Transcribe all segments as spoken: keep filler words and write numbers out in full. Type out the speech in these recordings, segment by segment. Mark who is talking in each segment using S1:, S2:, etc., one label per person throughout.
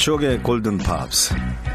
S1: 추억의 골든팝스.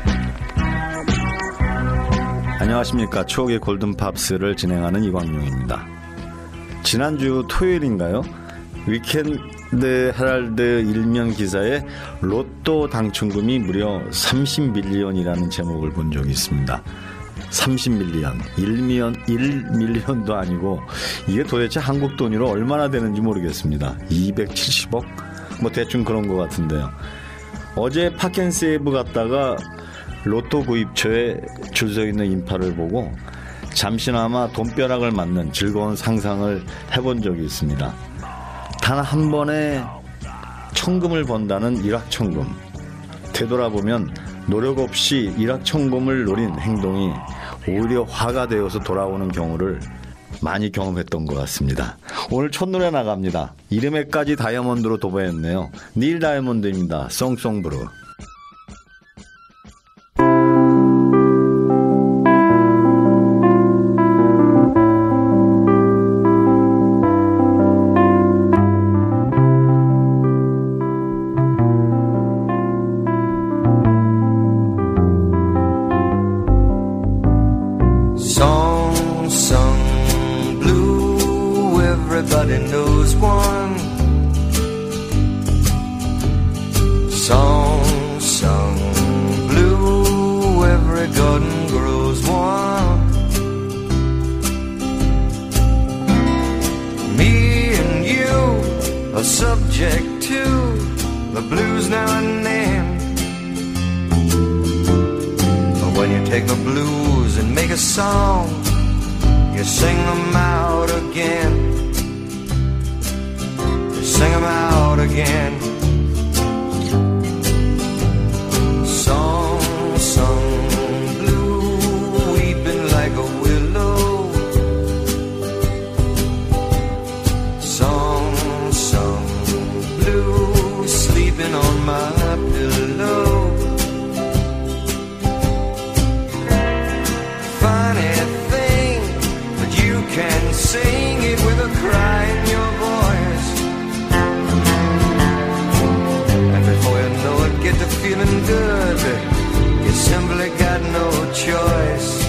S1: 안녕하십니까. 추억의 골든팝스를 진행하는 이광용입니다. 지난주 토요일인가요? 위켄드 헤럴드 일면 기사에 로또 당첨금이 무려 삼십 밀리언이라는 제목을 본 적이 있습니다. 삼십 밀리언, 일 밀리언, 일 밀리언도 아니고 이게 도대체 한국 돈으로 얼마나 되는지 모르겠습니다. 이백칠십억? 뭐 대충 그런 것 같은데요. 어제 파켄세이브 갔다가 로또 구입처에 줄 서 있는 인파를 보고 잠시나마 돈벼락을 맞는 즐거운 상상을 해본 적이 있습니다. 단 한 번에 천금을 번다는 일확천금. 되돌아보면 노력 없이 일확천금을 노린 행동이 오히려 화가 되어서 돌아오는 경우를 많이 경험했던 것 같습니다. 오늘 첫 노래 나갑니다. 이름에까지 다이아몬드로 도배했네요. 닐 다이아몬드입니다. 송송브루.
S2: Everybody knows one song sung blue. Every garden grows one. Me and you are subject to the blues now and then. But when you take the blues and make a song, you sing them out again. Sing 'em out again. Song sung blue, weeping like a willow. Song sung blue, sleeping on my pillow. Funny thing, but you can sing it with a cry in your voice. Get to feeling good, you simply got no choice.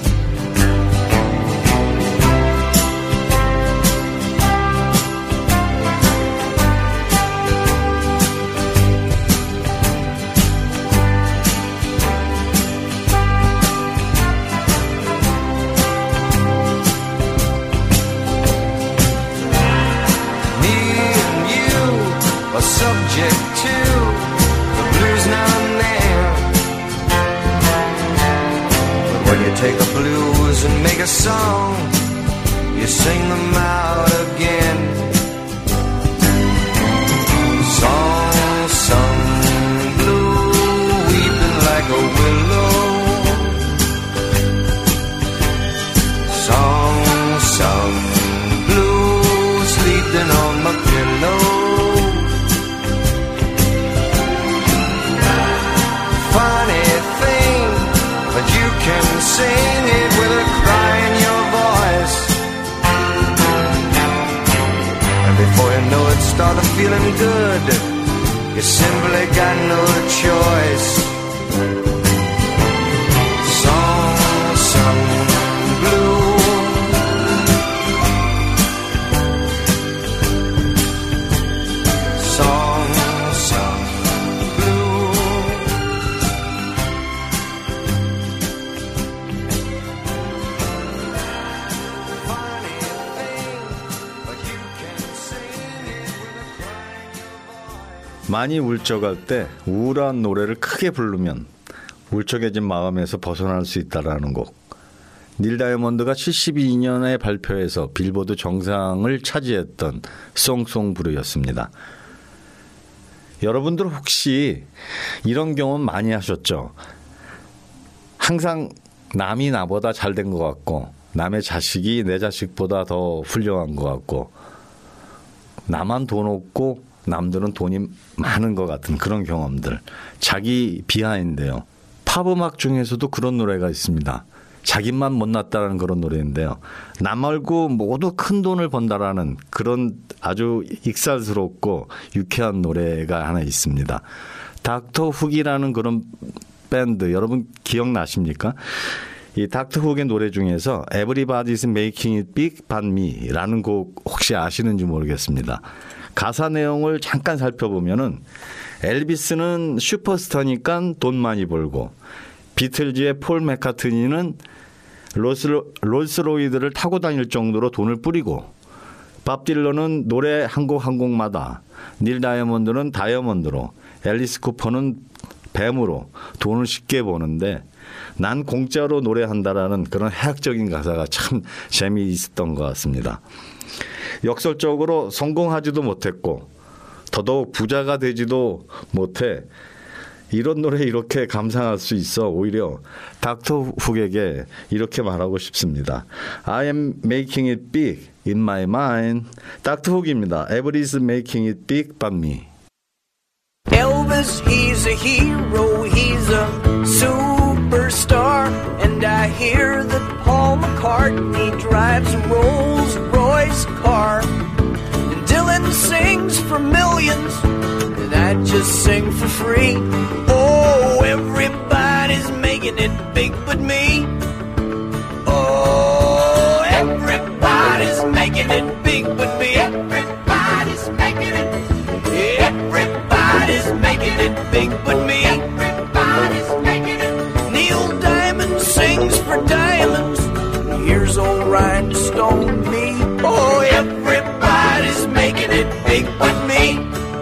S2: Me and you are subject to now and then. But when you take the blues and make a song, you sing them out again. Song sung blue, weeping like a willow. Song sung blue, sleeping on my pillow. Can sing it with a cry in your voice. And before you know it, start feeling good. You simply got no choice. Song sung blue. Song sung blue.
S1: 많이 울적할 때 우울한 노래를 크게 부르면 울적해진 마음에서 벗어날 수 있다라는 곡. 닐 다이아몬드가 칠십이 년에 발표해서 빌보드 정상을 차지했던 송송브루였습니다. 여러분들 혹시 이런 경험 많이 하셨죠? 항상 남이 나보다 잘 된 것 같고 남의 자식이 내 자식보다 더 훌륭한 것 같고 나만 돈 없고 남들은 돈이 많은 것 같은 그런 경험들. 자기 비하인데요. 팝음악 중에서도 그런 노래가 있습니다. 자기만 못났다는 그런 노래인데요. 남 말고 모두 큰 돈을 번다라는 그런 아주 익살스럽고 유쾌한 노래가 하나 있습니다. 닥터 훅이라는 그런 밴드 여러분 기억나십니까? 이 닥터 훅의 노래 중에서 Everybody's Making It Big But Me라는 곡 혹시 아시는지 모르겠습니다. 가사 내용을 잠깐 살펴보면은 엘비스는 슈퍼스타니까 돈 많이 벌고 비틀즈의 폴 맥카트니는 롤스로이드를 타고 다닐 정도로 돈을 뿌리고 밥 딜런은 노래 한 곡 한 곡마다 닐 다이아몬드는 다이아몬드로 앨리스 쿠퍼는 뱀으로 돈을 쉽게 버는데 난 공짜로 노래한다라는 그런 해학적인 가사가 참 재미있었던 것 같습니다. 역설적으로 성공하지도 못했고 더더욱 부자가 되지도 못해 이런 노래 이렇게 감상할 수 있어 오히려 닥터 훅에게 이렇게 말하고 싶습니다. I am making it big in my mind. 닥터 훅입니다. Everybody's making it big but me.
S3: Elvis, he's a hero, he's a superstar. And I hear that Paul McCartney drives a Rolls Royce car. And Dylan sings for millions, and I just sing for free. Oh, everybody's making it big but me. Oh, everybody's making it big but me. Everybody's making it. Everybody's making it big but me. Everybody's making it. Neil Diamond sings for diamonds. Here's old rhinestone me. Oh, everybody's making it big but me.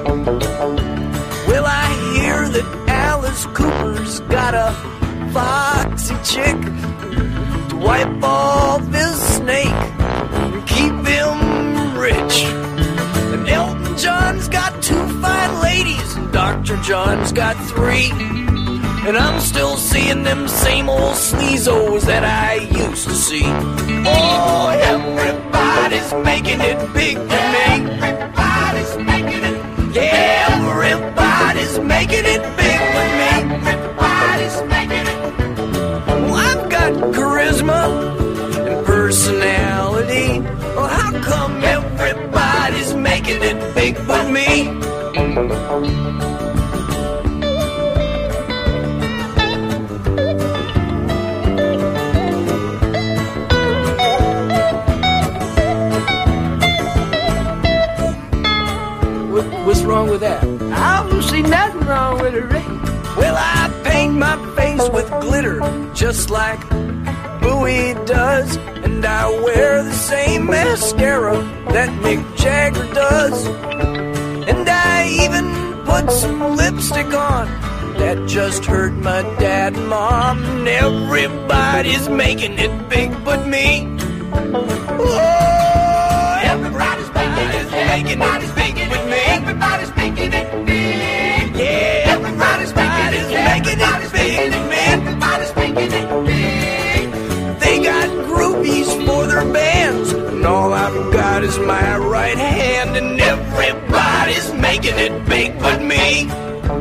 S3: Well, I hear that Alice Cooper's got a foxy chick to wipe off his snake and keep him rich. And Elton John's got two fine ladies, and Doctor John's got three. And I'm still seeing them same old sleazos that I used to see. Oh, everybody's making it big for me. Everybody's making it. Yeah, everybody's making it big for me. Everybody's making it. Well, I've got charisma and personality. Well, how come everybody's making it big but me? What's wrong with that? I don't see nothing wrong with it, Ray. Well, I paint my face with glitter just like Bowie does. And I wear the same mascara that Mick Jagger does. And I even put some lipstick on that just hurt my dad and mom. And everybody's making it big but me. Oh, everybody's making it, everybody's making it big. Everybody's making it big. Yeah, everybody's making it, everybody's making it big. Everybody's making it big. They got groupies for their bands, and all I've got is my right hand. And everybody's making it big but me.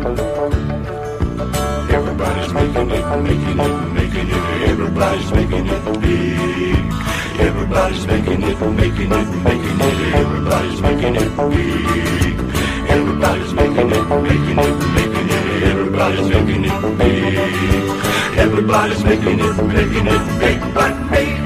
S4: Everybody's making it, making it, making it. Everybody's making it big. Everybody's making it, making it, making it. Everybody's making it big. Everybody's making it, making it, making it. Everybody's making it big. Everybody's making it, making it big but me.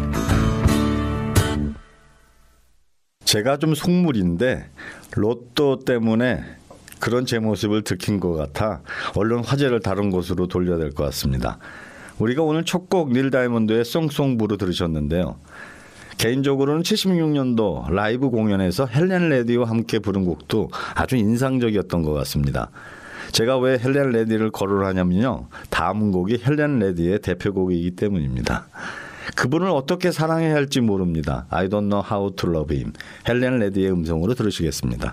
S1: 제가 좀 속물인데 로또 때문에 그런 제 모습을 들킨 것 같아 얼른 화제를 다른 곳으로 돌려야 될 것 같습니다. 우리가 오늘 첫 곡 닐 다이아몬드의 송송부로 들으셨는데요. 개인적으로는 칠십육 년도 라이브 공연에서 헬렌 레디와 함께 부른 곡도 아주 인상적이었던 것 같습니다. 제가 왜 헬렌 레디를 거론하냐면요. 다음 곡이 헬렌 레디의 대표곡이기 때문입니다. 그분을 어떻게 사랑해야 할지 모릅니다. I don't know how to love him. 헬렌 레디의 음성으로 들으시겠습니다.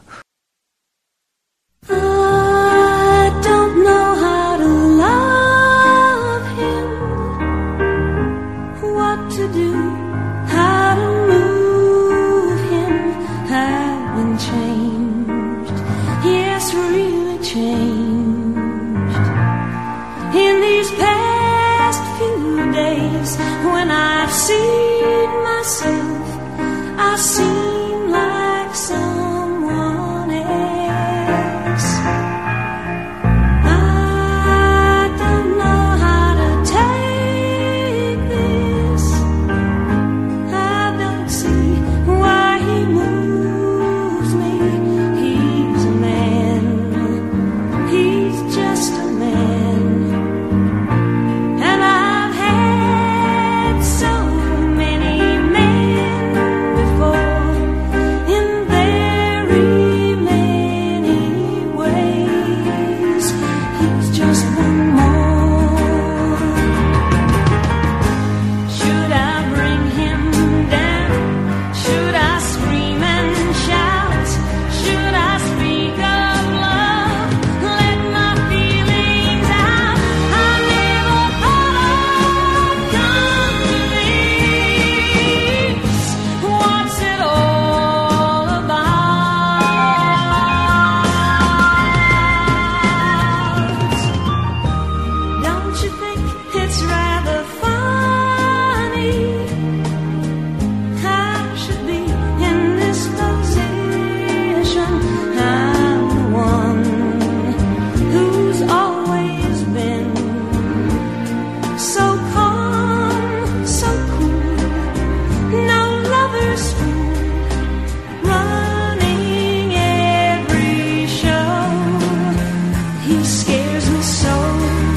S5: I don't know how to love him. What to do, how to move him. I've been changed, yes, really changed. In these past few days, when I've seen myself, I seem like someone else. he scares me so.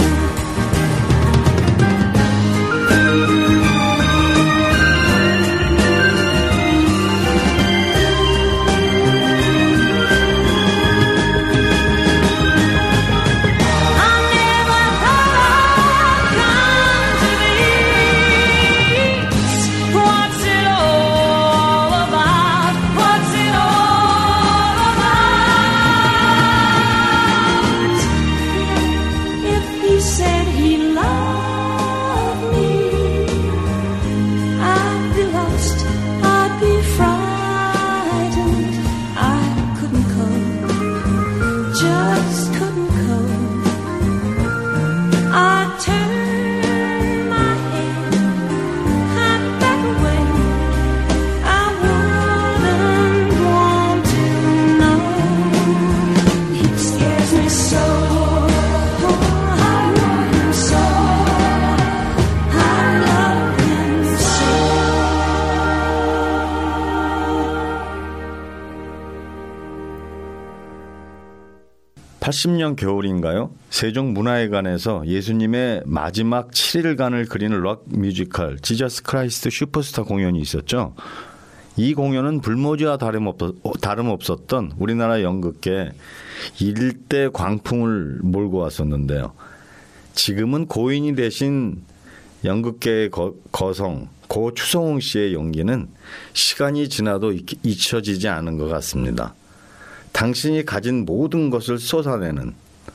S1: 팔십 년 겨울인가요? 세종문화회관에서 예수님의 마지막 칠 일간을 그리는 록 뮤지컬 지저스 크라이스트 슈퍼스타 공연이 있었죠. 이 공연은 불모지와 다름없었던 우리나라 연극계 일대 광풍을 몰고 왔었는데요. 지금은 고인이 되신 연극계의 거, 거성 고 추성웅 씨의 연기는 시간이 지나도 잊혀지지 않은 것 같습니다. 당신이 가진 모든 것을 쏟아내는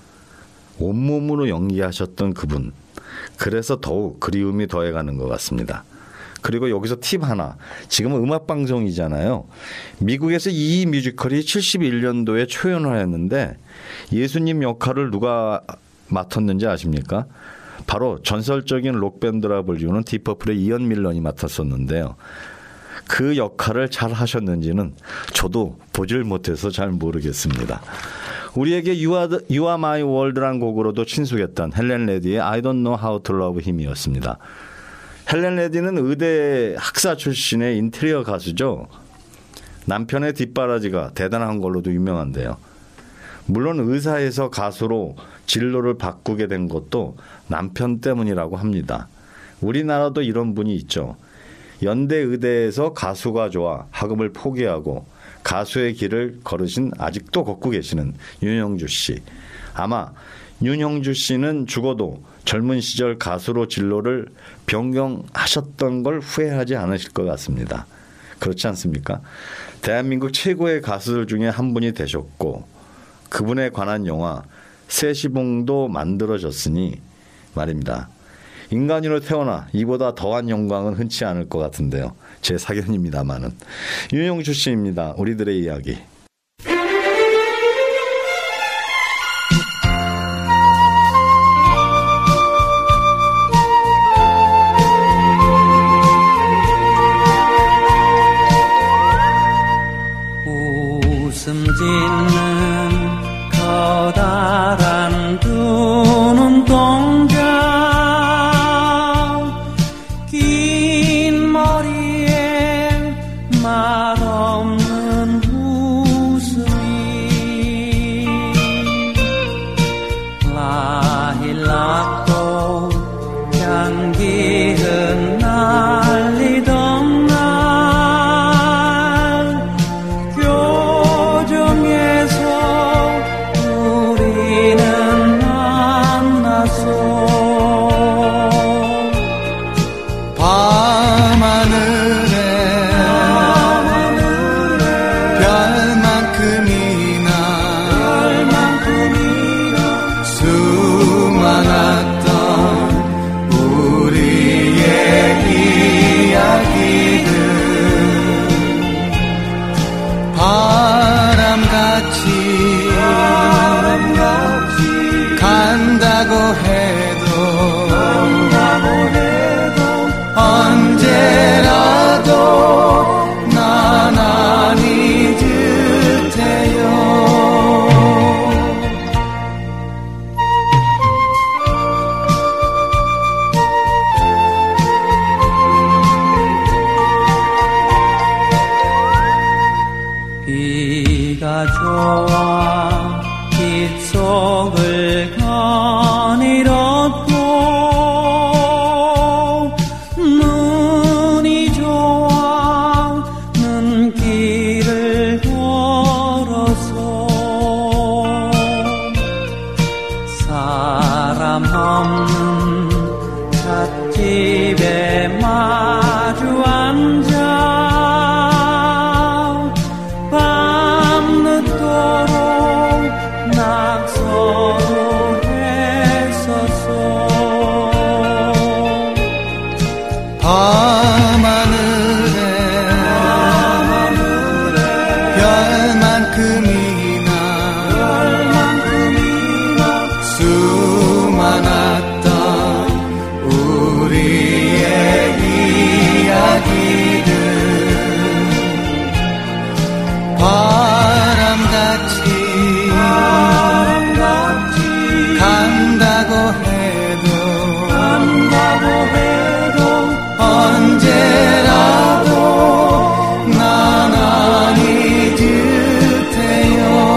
S1: 온몸으로 연기하셨던 그분. 그래서 더욱 그리움이 더해가는 것 같습니다. 그리고 여기서 팁 하나. 지금은 음악방송이잖아요. 미국에서 이 뮤지컬이 칠십일 년도에 초연하였는데 예수님 역할을 누가 맡았는지 아십니까? 바로 전설적인 록밴드라 불리우는 디퍼플의 이언 밀런이 맡았었는데요. 그 역할을 잘 하셨는지는 저도 보질 못해서 잘 모르겠습니다. 우리에게 You Are, the, You Are My World란 곡으로도 친숙했던 헬렌 레디의 I Don't Know How to Love Him이었습니다. 헬렌 레디는 의대 학사 출신의 인테리어 가수죠. 남편의 뒷바라지가 대단한 걸로도 유명한데요. 물론 의사에서 가수로 진로를 바꾸게 된 것도 남편 때문이라고 합니다. 우리나라도 이런 분이 있죠. 연대 의대에서 가수가 좋아 학업을 포기하고 가수의 길을 걸으신 아직도 걷고 계시는 윤형주 씨. 아마 윤형주 씨는 죽어도 젊은 시절 가수로 진로를 변경하셨던 걸 후회하지 않으실 것 같습니다. 그렇지 않습니까? 대한민국 최고의 가수들 중에 한 분이 되셨고 그분에 관한 영화 세시봉도 만들어졌으니 말입니다. 인간으로 태어나 이보다 더한 영광은 흔치 않을 것 같은데요. 제 사견입니다마는. 윤형주 씨입니다. 우리들의 이야기.
S6: 웃음 짓는 커다란 두 눈동자 긴 머리에 맛없는 사람 없는 찻집에 마주 앉아 밤늦도록 낙서도 했었어.
S7: 밤하늘에, 밤하늘에 별만큼이나, 별만큼이나 수많았던 우리의 이야기들 바람같이, 바람같이 간다고 해도, 간다고 해도 언제라도 난 안 잊을 테요.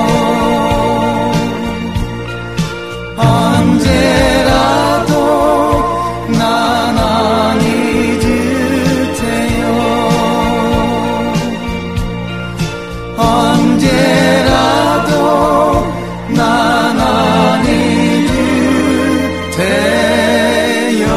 S7: 언제라도 난 안 잊을 테요. 언제라도 난 안 잊을 테요.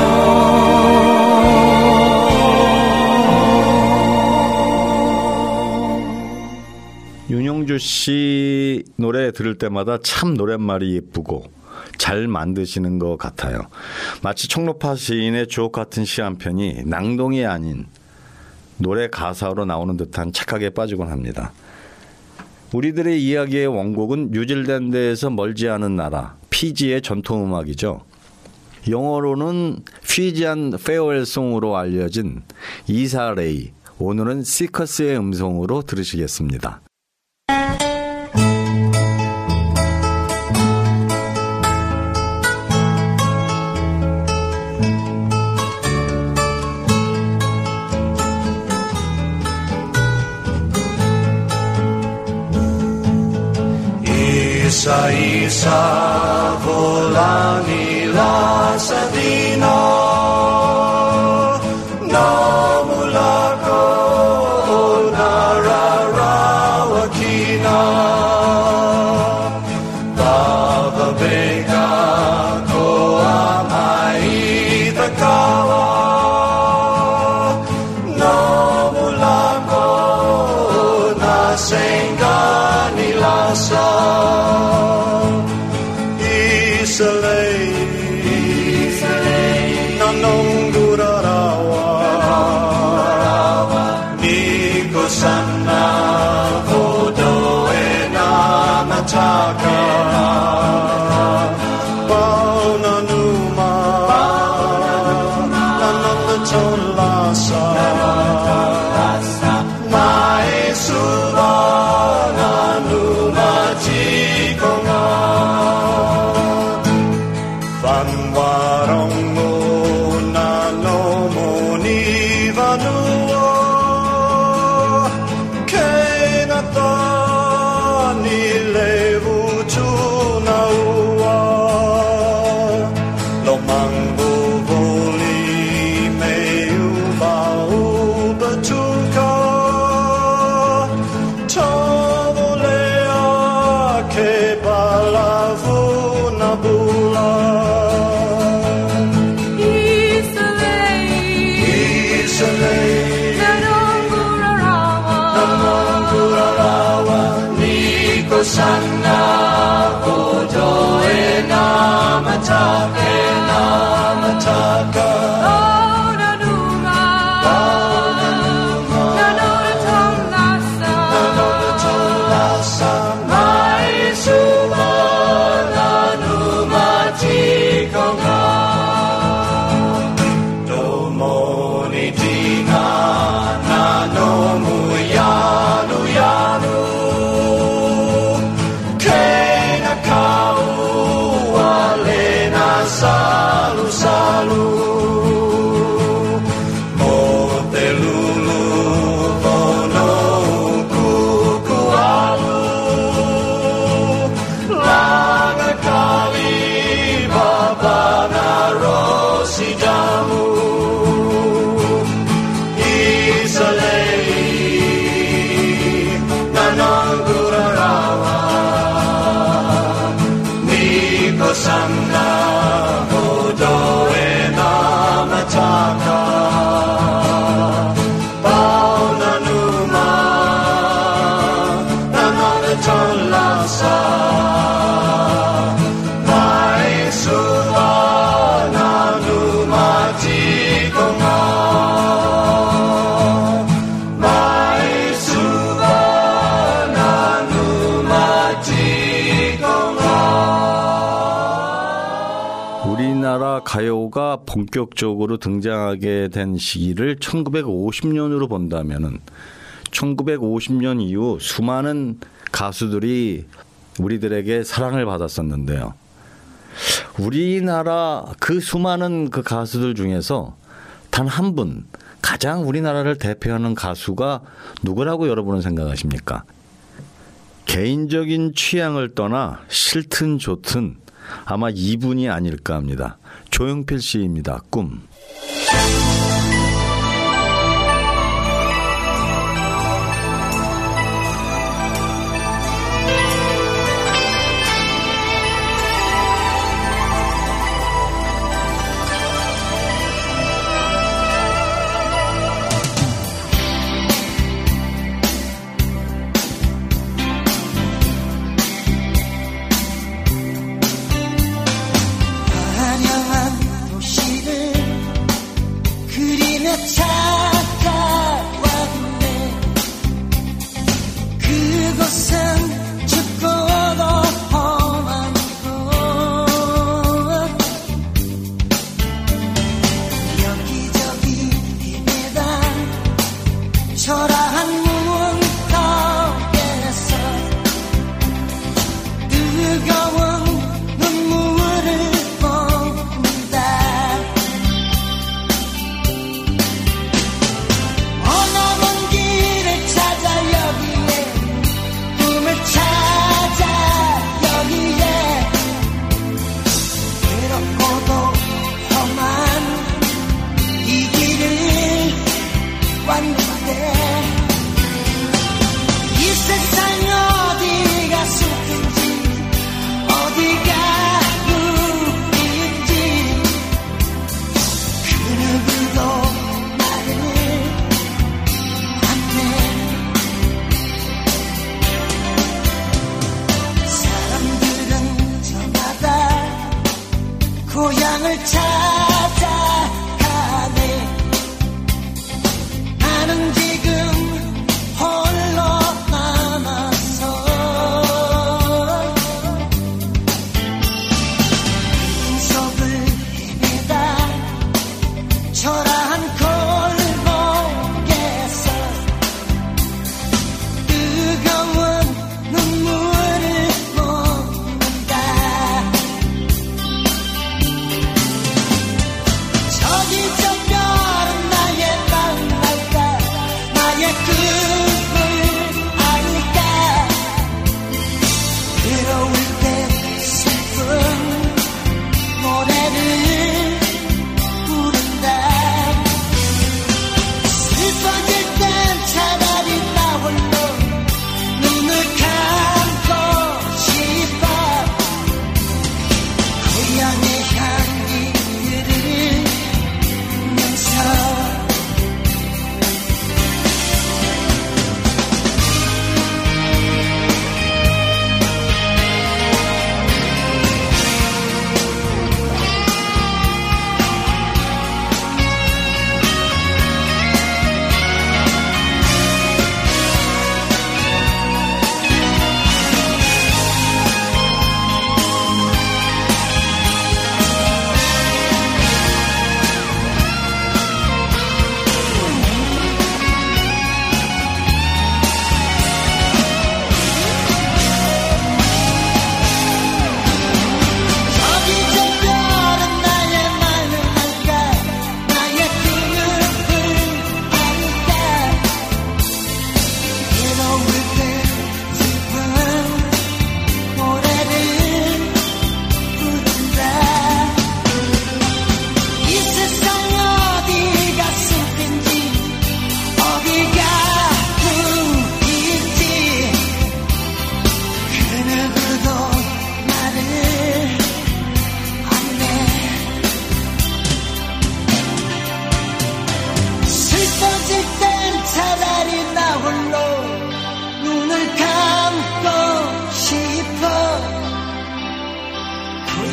S1: 윤용주 씨 노래 들을 때마다 참 노랫말이 예쁘고 잘 만드시는 것 같아요. 마치 청로파 시인의 주옥 같은 시 한 편이 낭동이 아닌 노래 가사로 나오는 듯한 착각에 빠지곤 합니다. 우리들의 이야기의 원곡은 뉴질랜드에서 멀지 않은 나라 피지의 전통음악이죠. 영어로는 피지안 페어웰송으로 알려진 이사 레이, 오늘은 시커스의 음성으로 들으시겠습니다.
S2: Isa isa volangila sa dino namula ko nararawakina bababeka ko amai takawa namula ko nasenga nilasa Isalay, Isalay, nanong gurarawa, di ko sana kodoe na mataka, bao na numa, nanong lechon lasa, mai suba na numa jikonga. Warong mo na no mo ni vanuo kay na ta ni levu chu na ua lo mango voli me u ba u ba chu ka cha vole a ke balavu na bula Sana kodoe na matake na mataka oh na numa oh na numa na no tong lasa na no tong lasa mai suba na numa chikonga do mo ni tina na no mu yanu yanu Salu, salu, mote lulu, bono, kukualu, langa kali, babana, rosi jamu, isalei, nanangurarawa, niko san
S4: 나무도에 남아타카 바오나누마 나나네 졸라사 마이수와 나누마 지공아 마이수와 나누마 지공아.
S1: 우리나라 가요가 본격적으로 등장하게 된 시기를 천구백오십 년으로 본다면은 천구백오십 년 이후 수많은 가수들이 우리들에게 사랑을 받았었는데요. 우리나라 그 수많은 그 가수들 중에서 단 한 분, 가장 우리나라를 대표하는 가수가 누구라고 여러분은 생각하십니까? 개인적인 취향을 떠나 싫든 좋든 아마 이분이 아닐까 합니다. 조용필 씨입니다. 꿈.
S7: 환영한 도시를 그리며 찾아왔네. 그곳은 춥고도 험한 곳. 여기저기 헤매다 초라한 문 속에서 뜨거운 눈물을 뿜는다. 머나먼 길을 찾아 여기에 꿈을 찾아 여기에 외롭고도 험한 이 길을 왔는데 이 세상이 어디가 숲인지 어디가 우리인지 그 누구도 말을 안해. 사람들은 저마다 고향을 찾아가네. 나는 지금 홀로 남아서 속을 헤매다 초라한 골목에서 뜨거운 눈물을 묻는다. 저기 저 별은 나의 만날까 나의 꿈을 아닐까. 외로울 때 슬픈 노래를 부른다. 슬퍼질 땐 차라리 나 홀로 눈을 감고 싶어. 고향의 향기를 맡으면서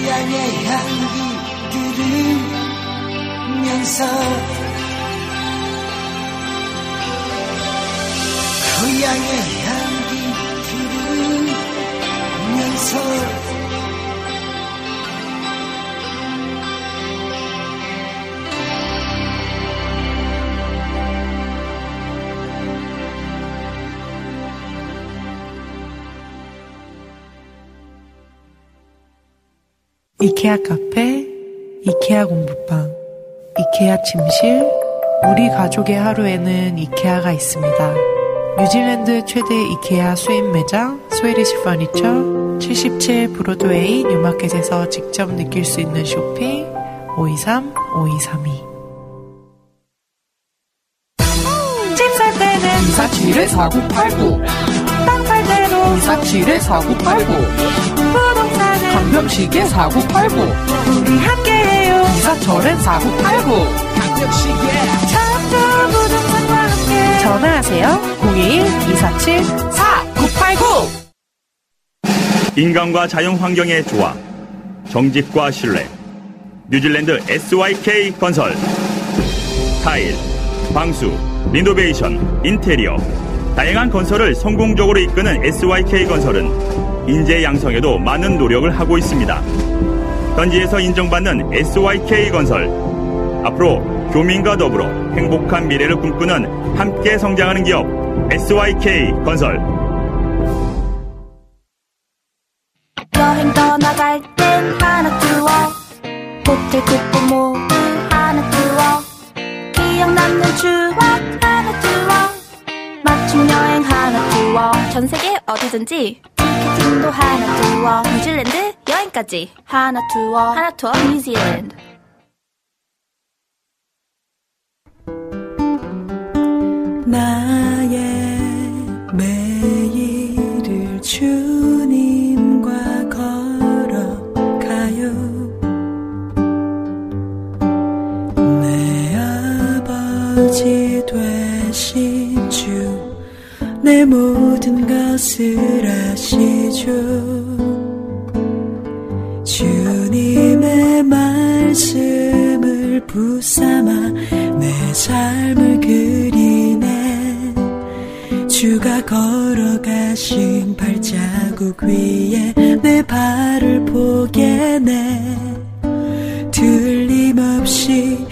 S7: 고향의 향기 들으면서 고향의 향기 들으면서
S8: 이케아 카페, 이케아 공부방, 이케아 침실, 우리 가족의 하루에는 이케아가 있습니다. 뉴질랜드 최대 이케아 수입 매장 스웨디시 퍼니처 칠십칠 브로드웨이 뉴마켓에서 직접 느낄 수 있는 쇼핑 오이삼 오이삼이. 집 살 때는
S9: 이사칠에 사구팔구,
S8: 땅 살 때도
S9: 이사칠에 사구팔구,
S8: 부동산은
S9: 강병식에 사구팔구,
S8: 우리 함께해요.
S9: 이사철엔 사구팔구.
S8: 전부 부동산과 함께 전화하세요. 공이일 이사칠 사구팔구.
S10: 인간과 자연환경의 조화, 정직과 신뢰, 뉴질랜드 에스와이케이 건설. 타일, 방수, 리노베이션, 인테리어, 다양한 건설을 성공적으로 이끄는 에스와이케이 건설은 인재 양성에도 많은 노력을 하고 있습니다. 현지에서 인정받는 에스와이케이 건설, 앞으로 교민과 더불어 행복한 미래를 꿈꾸는 함께 성장하는 기업 에스와이케이 건설.
S11: 여행 떠나갈 땐 하나 투어, 호텔 쿠폰 모두 하나 투어, 기억 남는 추억 하나 투어, 맞춤 여행 하나 투어, 전 세계 어디든지 티켓팅도 하나 투어, 뉴질랜드 여행까지 하나 투어, 하나 투어 뉴질랜드.
S12: 나의 매일을 주님과 걸어가요. 내 아버지 되신 주, 내 모든 것을 아시죠. 주님의 말씀을 붙삼아 내 삶을 그리네. 주가 걸어가신 발자국 위에 내 발을 포개네. 틀림없이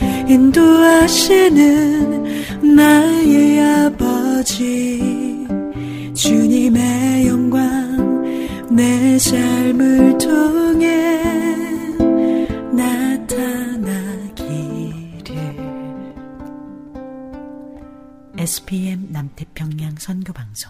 S12: 인도하시는 나의 아버지, 주님의 영광 내 삶을 통해 나타나기를. 에스피엠 남태평양 선교방송.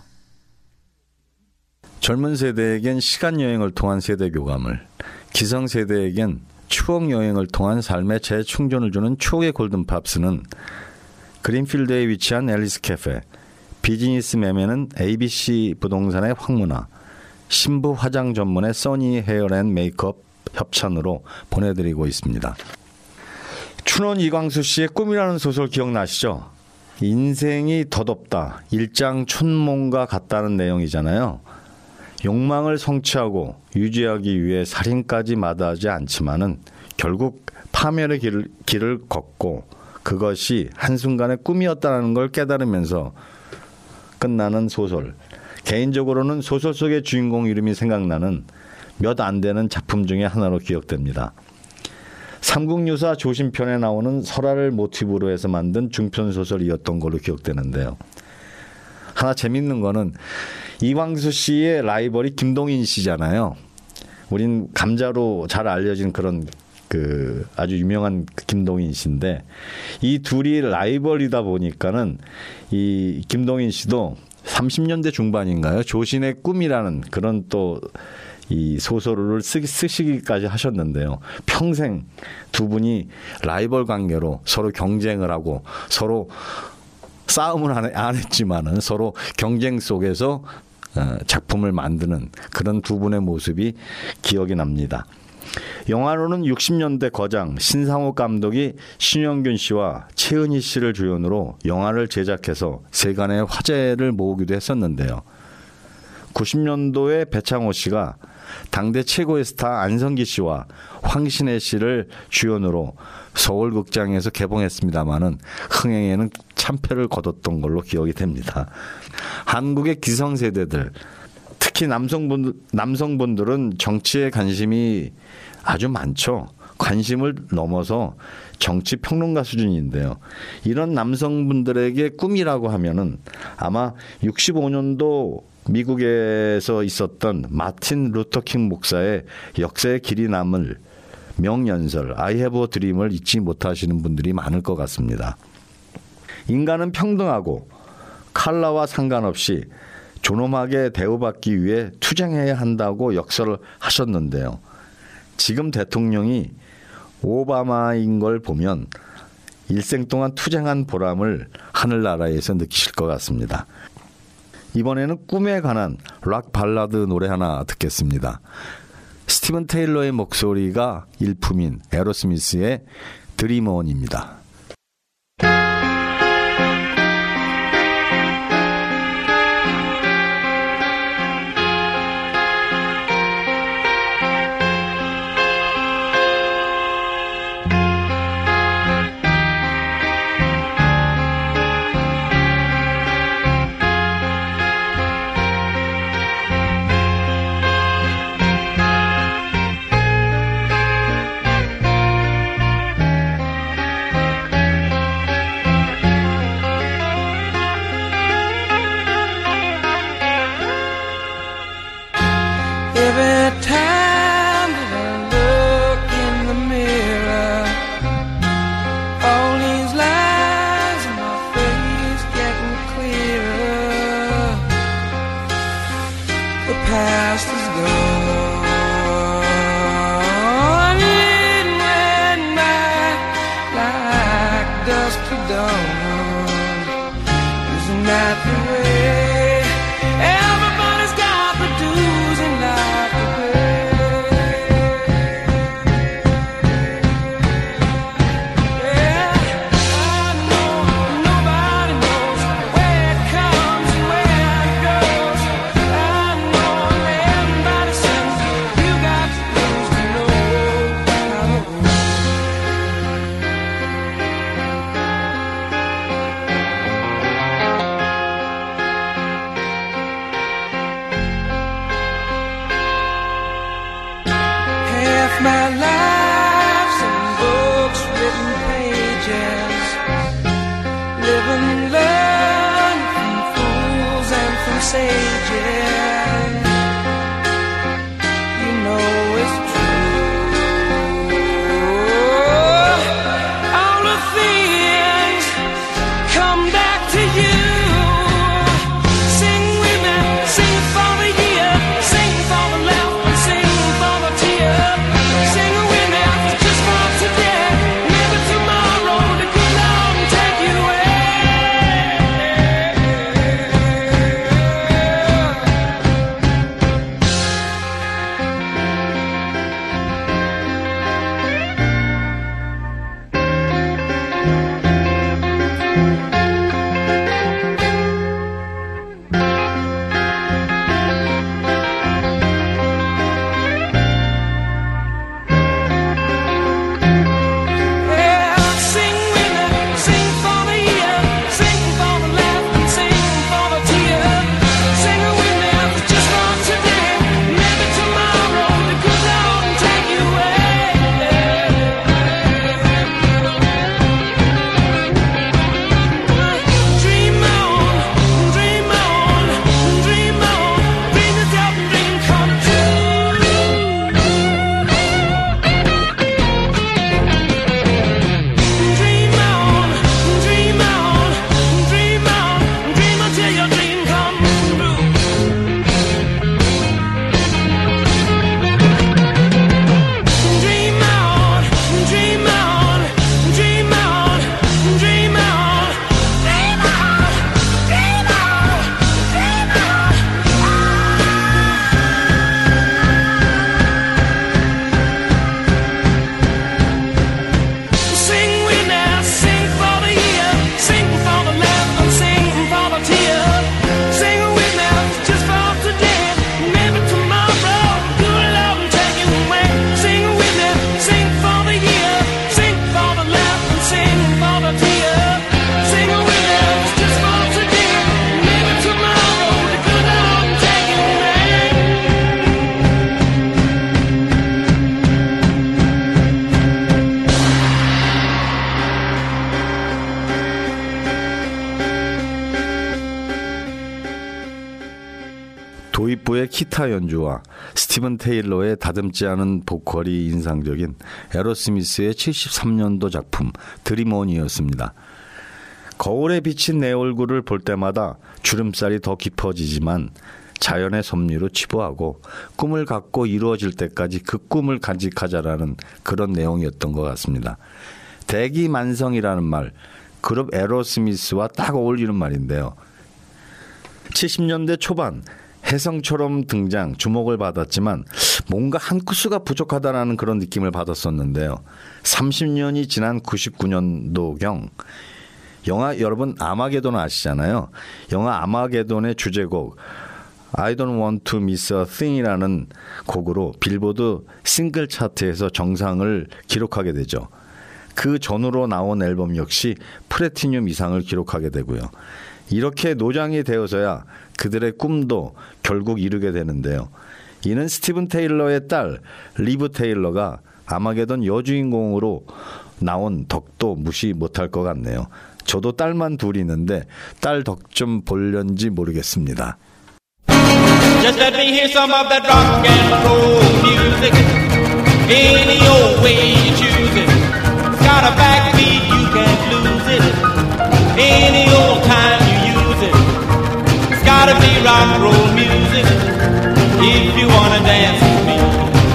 S1: 젊은 세대에겐 시간여행을 통한 세대교감을, 기성세대에겐 추억여행을 통한 삶의 재충전을 주는 추억의 골든팝스는 그린필드에 위치한 앨리스 캐페, 비즈니스 매매는 에이비씨 부동산의 황문화, 신부 화장 전문의 써니 헤어앤 메이크업 협찬으로 보내드리고 있습니다. 춘원 이광수 씨의 꿈이라는 소설 기억나시죠? 인생이 덧없다, 일장 춘몽과 같다는 내용이잖아요. 욕망을 성취하고 유지하기 위해 살인까지 마다하지 않지만은 결국 파멸의 길을, 길을 걷고 그것이 한순간의 꿈이었다는 걸 깨달으면서 끝나는 소설. 개인적으로는 소설 속의 주인공 이름이 생각나는 몇 안 되는 작품 중에 하나로 기억됩니다. 삼국유사 조심편에 나오는 설화를 모티브로 해서 만든 중편소설이었던 걸로 기억되는데요. 하나 재밌는 거는 이광수 씨의 라이벌이 김동인 씨잖아요. 우린 감자로 잘 알려진 그런 그 아주 유명한 김동인 씨인데, 이 둘이 라이벌이다 보니까는 이 김동인 씨도 삼십 년대 중반인가요? 조신의 꿈이라는 그런 또 이 소설을 쓰, 쓰시기까지 하셨는데요. 평생 두 분이 라이벌 관계로 서로 경쟁을 하고 서로 싸움을 안, 안 했지만은 서로 경쟁 속에서 작품을 만드는 그런 두 분의 모습이 기억이 납니다. 영화로는 육십 년대 거장 신상호 감독이 신영균 씨와 최은희 씨를 주연으로 영화를 제작해서 세간의 화제를 모으기도 했었는데요. 구십 년도에 배창호 씨가 당대 최고의 스타 안성기 씨와 황신혜 씨를 주연으로 서울극장에서 개봉했습니다마는 흥행에는 참패를 거뒀던 걸로 기억이 됩니다. 한국의 기성세대들, 특히 남성분, 남성분들은 정치에 관심이 아주 많죠. 관심을 넘어서 정치 평론가 수준인데요. 이런 남성분들에게 꿈이라고 하면은 아마 육십오 년도 미국에서 있었던 마틴 루터킹 목사의 역사에 길이 남을 명연설 I have a dream을 잊지 못하시는 분들이 많을 것 같습니다. 인간은 평등하고 컬러와 상관없이 존엄하게 대우받기 위해 투쟁해야 한다고 역설을 하셨는데요. 지금 대통령이 오바마인 걸 보면 일생 동안 투쟁한 보람을 하늘나라에서 느끼실 것 같습니다. 이번에는 꿈에 관한 락 발라드 노래 하나 듣겠습니다. 스티븐 테일러의 목소리가 일품인 에로스미스의 드리먼입니다. 부의 기타 연주와 스티븐 테일러의 다듬지 않은 보컬이 인상적인 에로스미스의 칠십삼 년도 작품 드림온이었습니다. 거울에 비친 내 얼굴을 볼 때마다 주름살이 더 깊어지지만 자연의 섭리로 치부하고 꿈을 갖고 이루어질 때까지 그 꿈을 간직하자라는 그런 내용이었던 것 같습니다. 대기만성이라는 말, 그룹 에로스미스와 딱 어울리는 말인데요. 칠십 년대 초반 혜성처럼 등장, 주목을 받았지만 뭔가 한 구수가 부족하다라는 그런 느낌을 받았었는데요. 삼십 년이 지난 구십구 년도경 영화, 여러분 아마게돈 아시잖아요. 영화 아마게돈의 주제곡 I don't want to miss a thing이라는 곡으로 빌보드 싱글 차트에서 정상을 기록하게 되죠. 그 전후로 나온 앨범 역시 플래티늄 이상을 기록하게 되고요. 이렇게 노장이 되어서야 그들의 꿈도 결국 이루게 되는데요. 이는 스티븐 테일러의 딸 리브 테일러가 아마게돈 여주인공으로 나온 덕도 무시 못할 것 같네요. 저도 딸만 둘 있는데 딸 덕 좀 볼련지 모르겠습니다.
S13: Just let me hear some of that rock and roll music. Any old way you choose it. It's got a backbeat, you can't lose it. Any old time you use it. It's gotta be rock and roll music. If you wanna dance with me.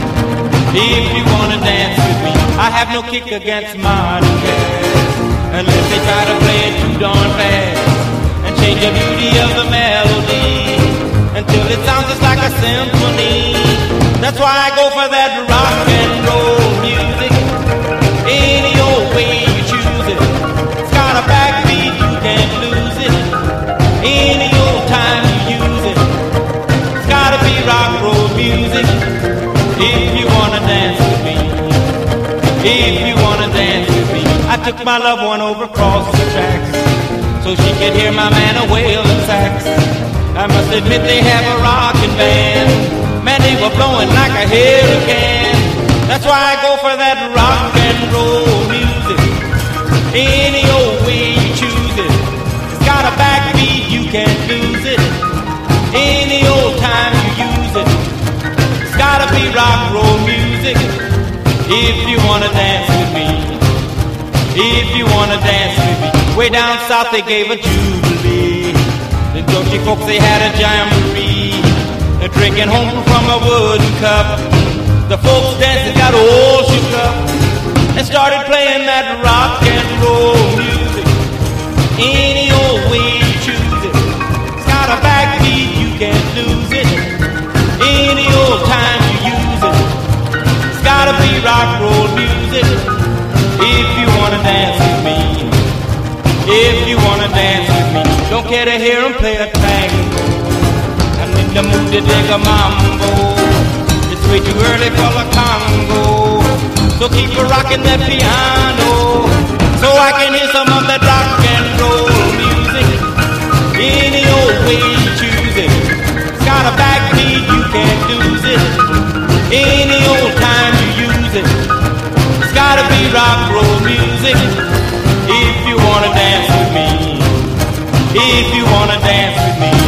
S13: If you wanna dance with me. I have no kick against modern jazz, unless they try to play it too darn fast and change the beauty of the melody until it sounds just like a symphony. That's why I go for that rock and roll music. Any old way you choose it. It's got a backbeat, you can't lose it. Any old time you use it. It's gotta be rock and roll music. If you wanna dance with me. If you wanna dance with me. I took my loved one over across the tracks so she could hear my man a wailing sax. I must admit they have a rockin' band. Man, they were blowing like a hurricane. That's why I go for that rock and roll music. Any old way you choose it. It's got a backbeat, you can't lose it. Any old time you use it. It's gotta be rock and roll music. If you wanna dance with me. If you wanna dance with me. Way down south they gave a jubilee. The Dutchy folks, they had a jamboree. They're drinking home from a wooden cup. The folks dancing got all shook up and started playing that rock and roll music. Any old way you choose it. It's got a backbeat, you can't lose it. Any old time you use it. It's gotta be rock and roll music. If you wanna dance with me. If you wanna dance with me. Don't care to hear him play a tango. I'm in the mood to dig a mambo. It's way too early for the Congo. So keep a rocking that piano, so I can hear some of that rock and roll music. Any old way you choose it. It's got a backbeat, you can't lose it. Any old time you use it. It's gotta be rock and roll music. If you wanna dance with me. If you wanna dance with me.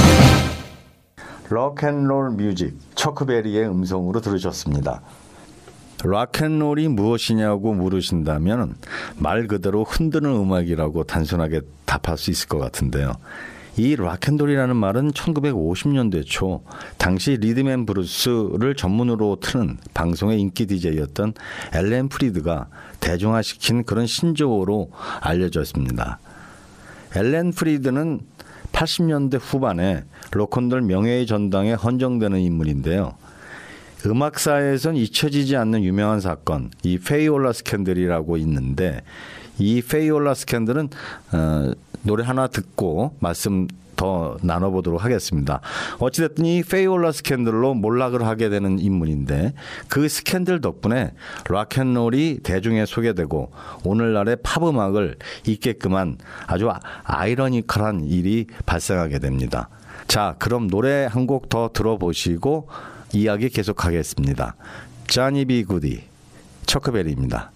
S1: 록앤롤 뮤직, 처크베리의 음성으로 들으셨습니다. 록앤롤이 무엇이냐고 물으신다면 말 그대로 흔드는 음악이라고 단순하게 답할 수 있을 것 같은데요. 이 록앤롤이라는 말은 천구백오십 년대 초 당시 리듬앤브루스를 전문으로 트는 방송의 인기 디제이였던 엘렌 프리드가 대중화시킨 그런 신조어로 알려졌습니다. 엘렌 프리드는 팔십 년대 후반에 로큰롤 명예의 전당에 헌정되는 인물인데요. 음악사에선 잊혀지지 않는 유명한 사건, 이 페이올라 스캔들이라고 있는데 이 페이올라 스캔들은 어, 노래 하나 듣고 말씀 더 나눠보도록 하겠습니다. 어찌됐든 이 페이올라 스캔들로 몰락을 하게 되는 인물인데 그 스캔들 덕분에 록앤롤이 대중에 소개되고 오늘날의 팝음악을 잊게끔 한 아주 아이러니컬한 일이 발생하게 됩니다. 자, 그럼 노래 한 곡 더 들어보시고 이야기 계속하겠습니다. 쟈니 비 굿이, 처크베리입니다.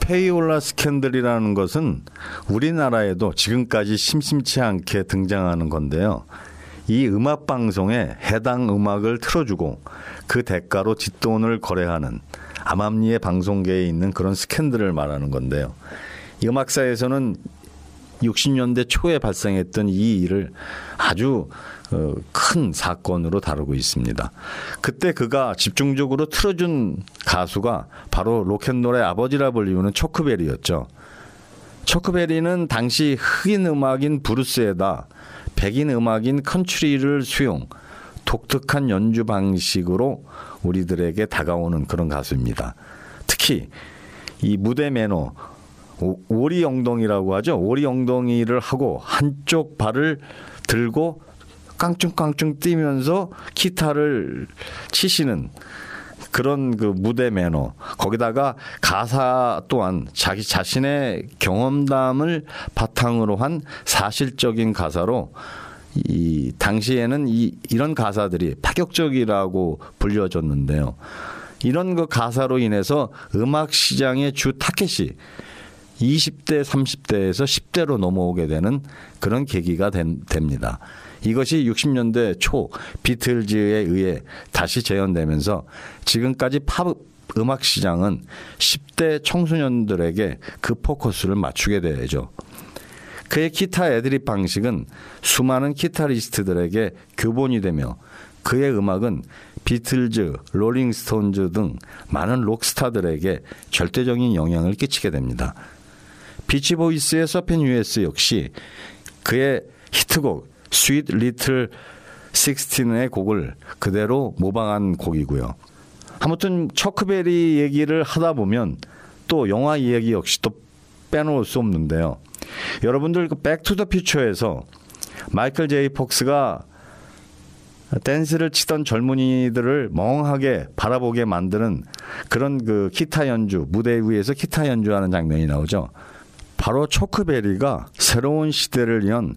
S1: 페이올라 스캔들이라는 것은 우리나라에도 지금까지 심심치 않게 등장하는 건데요. 이 음악 방송에 해당 음악을 틀어주고 그 대가로 뒷돈을 거래하는 암암리의 방송계에 있는 그런 스캔들을 말하는 건데요. 이 음악사에서는 육십 년대 초에 발생했던 이 일을 아주 큰 사건으로 다루고 있습니다. 그때 그가 집중적으로 틀어준 가수가 바로 로켓롤의 아버지라 불리우는 초크베리였죠. 초크베리는 당시 흑인 음악인 브루스에다 백인 음악인 컨트리를 수용, 독특한 연주 방식으로 우리들에게 다가오는 그런 가수입니다. 특히 이 무대 매너, 오리 엉덩이라고 하죠. 오리 엉덩이를 하고 한쪽 발을 들고 깡충깡충 뛰면서 기타를 치시는 그런 그 무대 매너, 거기다가 가사 또한 자기 자신의 경험담을 바탕으로 한 사실적인 가사로 이 당시에는 이 이런 가사들이 파격적이라고 불려졌는데요. 이런 그 가사로 인해서 음악 시장의 주 타켓이 이십 대, 삼십 대에서 십 대로 넘어오게 되는 그런 계기가 된, 됩니다. 이것이 육십 년대 초 비틀즈에 의해 다시 재현되면서 지금까지 팝 음악 시장은 십 대 청소년들에게 그 포커스를 맞추게 되죠. 그의 기타 애드립 방식은 수많은 기타리스트들에게 교본이 되며 그의 음악은 비틀즈, 롤링스톤즈 등 많은 록스타들에게 절대적인 영향을 끼치게 됩니다. 비치보이스의 서핀 유에스 역시 그의 히트곡 스윗 리틀 식스틴의 곡을 그대로 모방한 곡이고요. 아무튼 초크베리 얘기를 하다 보면 또 영화 이야기 역시 또 빼놓을 수 없는데요. 여러분들 그 백투더퓨처에서 마이클 제이 폭스가 댄스를 치던 젊은이들을 멍하게 바라보게 만드는 그런 그 기타 연주, 무대 위에서 기타 연주하는 장면이 나오죠. 바로 초크베리가 새로운 시대를 연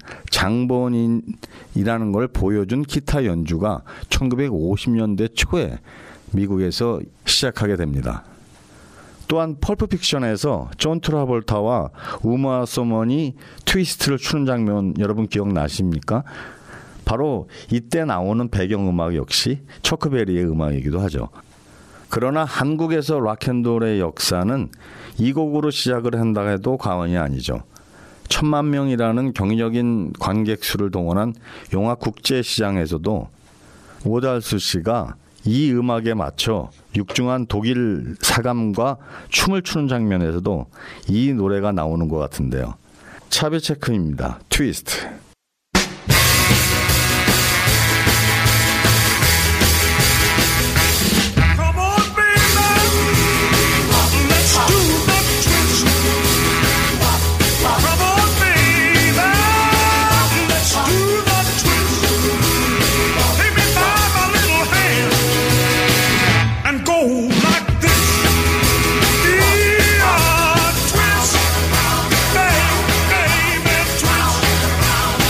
S1: 장본인이라는 걸 보여준 기타 연주가 천구백오십 년대 초에 미국에서 시작하게 됩니다. 또한 펄프픽션에서 존 트라볼타와 우마 소먼이 트위스트를 추는 장면 여러분 기억나십니까? 바로 이때 나오는 배경음악 역시 초크베리의 음악이기도 하죠. 그러나 한국에서 락앤롤의 역사는 이 곡으로 시작을 한다 해도 과언이 아니죠. 천만 명이라는 경이적인 관객 수를 동원한 영화 국제시장에서도 오달수 씨가 이 음악에 맞춰 육중한 독일 사감과 춤을 추는 장면에서도 이 노래가 나오는 것 같은데요. 차비체크입니다. 트위스트.
S14: Twist, baby, twist.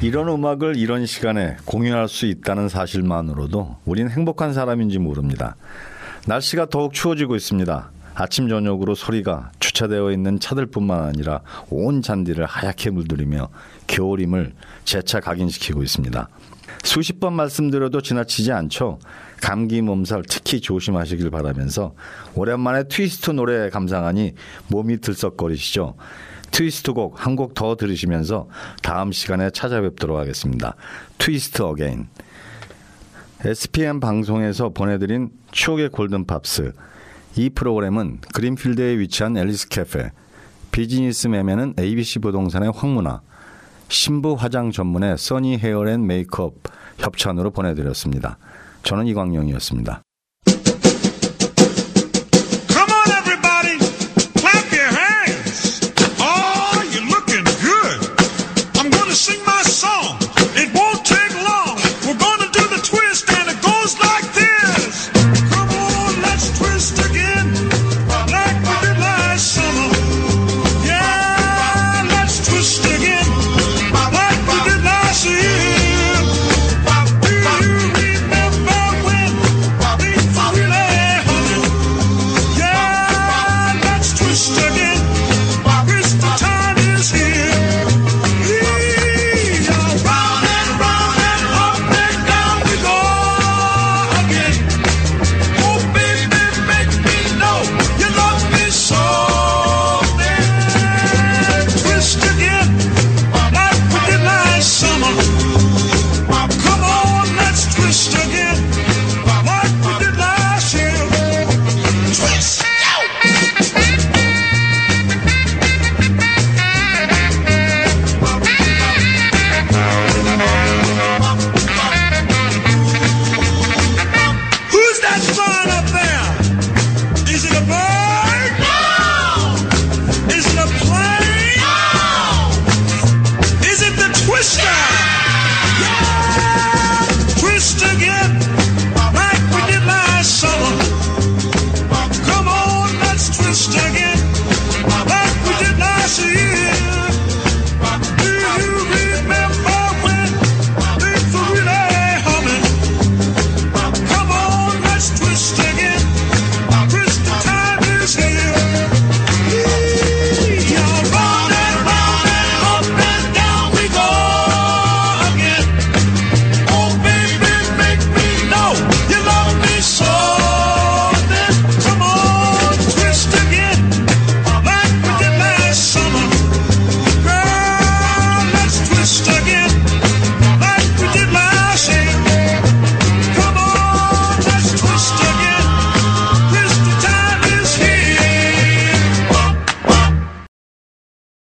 S1: 이런 음악을 이런 시간에 공유할 수 있다는 사실만으로도 우린 행복한 사람인지 모릅니다. 날씨가 더욱 추워지고 있습니다. 아침 저녁으로 소리가 주차되어 있는 차들뿐만 아니라 온 잔디를 하얗게 물들이며 겨울임을 재차 각인시키고 있습니다. 수십 번 말씀드려도 지나치지 않죠. 감기 몸살 특히 조심하시길 바라면서 오랜만에 트위스트 노래 감상하니 몸이 들썩거리시죠. 트위스트 곡 한 곡 더 들으시면서 다음 시간에 찾아뵙도록 하겠습니다. 트위스트 어게인. 에스피엠 방송에서 보내드린 추억의 골든팝스. 이 프로그램은 그린필드에 위치한 앨리스 캐페, 비즈니스 매매는 에이비씨 부동산의 황문화, 신부 화장 전문의 써니 헤어 앤 메이크업 협찬으로 보내드렸습니다. 저는 이광용이었습니다.